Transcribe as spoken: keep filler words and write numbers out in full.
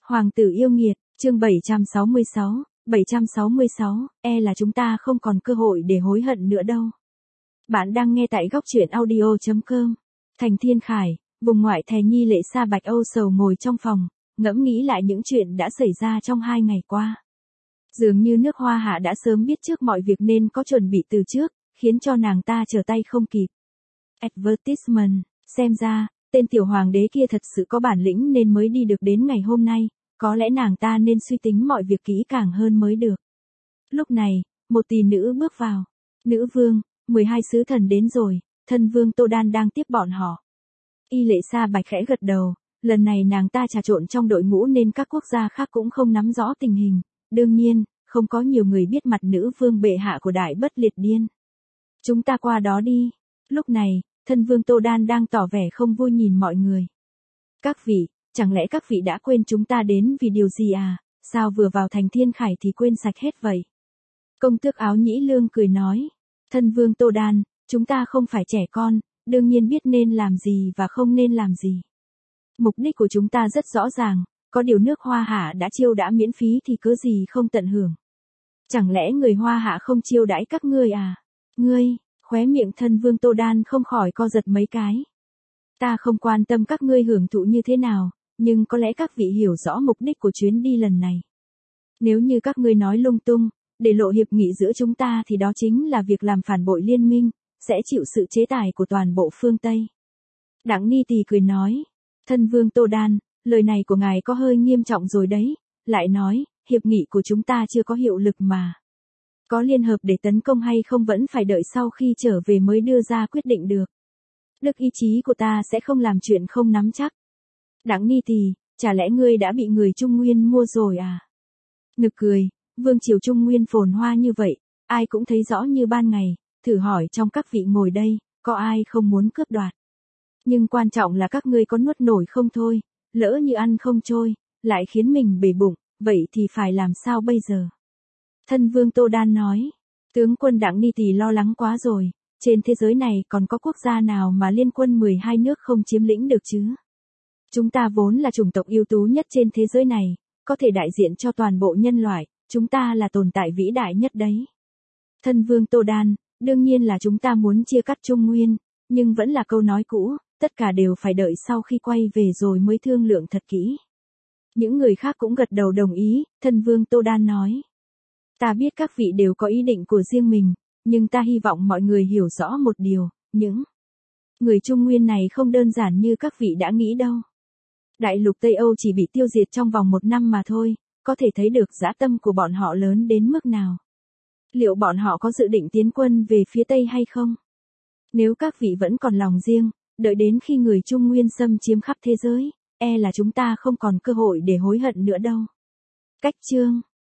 Hoàng tử yêu nghiệt, chương bảy trăm sáu mươi sáu, bảy trăm sáu mươi sáu, e là chúng ta không còn cơ hội để hối hận nữa đâu. Bạn đang nghe tại góc truyện audio chấm com. Thành Thiên Khải, vùng ngoại thè nhi lệ sa bạch âu sầu ngồi trong phòng, ngẫm nghĩ lại những chuyện đã xảy ra trong hai ngày qua. Dường như nước Hoa Hạ đã sớm biết trước mọi việc nên có chuẩn bị từ trước, khiến cho nàng ta trở tay không kịp. Advertisement, xem ra, tên tiểu hoàng đế kia thật sự có bản lĩnh nên mới đi được đến ngày hôm nay, có lẽ nàng ta nên suy tính mọi việc kỹ càng hơn mới được. Lúc này, một tỷ nữ bước vào. Nữ vương, mười hai sứ thần đến rồi, thân vương Tô Đan đang tiếp bọn họ. Y lệ sa bạch khẽ gật đầu, lần này nàng ta trà trộn trong đội ngũ nên các quốc gia khác cũng không nắm rõ tình hình, đương nhiên, không có nhiều người biết mặt nữ vương bệ hạ của Đại Bất Liệt Điên. Chúng ta qua đó đi. Lúc này, thân vương Tô Đan đang tỏ vẻ không vui nhìn mọi người. Các vị, chẳng lẽ các vị đã quên chúng ta đến vì điều gì à, sao vừa vào thành Thiên Khải thì quên sạch hết vậy? Công tước áo nhĩ lương cười nói, thân vương Tô Đan, chúng ta không phải trẻ con, đương nhiên biết nên làm gì và không nên làm gì. Mục đích của chúng ta rất rõ ràng, có điều nước Hoa Hạ đã chiêu đãi miễn phí thì cớ gì không tận hưởng. Chẳng lẽ người Hoa Hạ không chiêu đãi các ngươi à? Ngươi, khóe miệng thân vương Tô Đan không khỏi co giật mấy cái. Ta không quan tâm các ngươi hưởng thụ như thế nào, nhưng có lẽ các vị hiểu rõ mục đích của chuyến đi lần này. Nếu như các ngươi nói lung tung, để lộ hiệp nghị giữa chúng ta thì đó chính là việc làm phản bội liên minh, sẽ chịu sự chế tài của toàn bộ phương Tây. Đặng Ni Tỳ cười nói, thân vương Tô Đan, lời này của ngài có hơi nghiêm trọng rồi đấy, lại nói, hiệp nghị của chúng ta chưa có hiệu lực mà. Có liên hợp để tấn công hay không vẫn phải đợi sau khi trở về mới đưa ra quyết định được. Đức ý chí của ta sẽ không làm chuyện không nắm chắc. Đặng Ni Tỳ, chả lẽ ngươi đã bị người Trung Nguyên mua rồi à? Nực cười, vương triều Trung Nguyên phồn hoa như vậy, ai cũng thấy rõ như ban ngày, thử hỏi trong các vị ngồi đây, có ai không muốn cướp đoạt. Nhưng quan trọng là các ngươi có nuốt nổi không thôi, lỡ như ăn không trôi, lại khiến mình bể bụng, vậy thì phải làm sao bây giờ? Thân vương Tô Đan nói, tướng quân Đặng Ni Tỳ lo lắng quá rồi, trên thế giới này còn có quốc gia nào mà liên quân mười hai nước không chiếm lĩnh được chứ? Chúng ta vốn là chủng tộc ưu tú nhất trên thế giới này, có thể đại diện cho toàn bộ nhân loại, chúng ta là tồn tại vĩ đại nhất đấy. Thân vương Tô Đan, đương nhiên là chúng ta muốn chia cắt Trung Nguyên, nhưng vẫn là câu nói cũ, tất cả đều phải đợi sau khi quay về rồi mới thương lượng thật kỹ. Những người khác cũng gật đầu đồng ý, thân vương Tô Đan nói. Ta biết các vị đều có ý định của riêng mình, nhưng ta hy vọng mọi người hiểu rõ một điều, những người Trung Nguyên này không đơn giản như các vị đã nghĩ đâu. Đại lục Tây Âu chỉ bị tiêu diệt trong vòng một năm mà thôi, có thể thấy được dã tâm của bọn họ lớn đến mức nào. Liệu bọn họ có dự định tiến quân về phía Tây hay không? Nếu các vị vẫn còn lòng riêng, đợi đến khi người Trung Nguyên xâm chiếm khắp thế giới, e là chúng ta không còn cơ hội để hối hận nữa đâu. Cách chương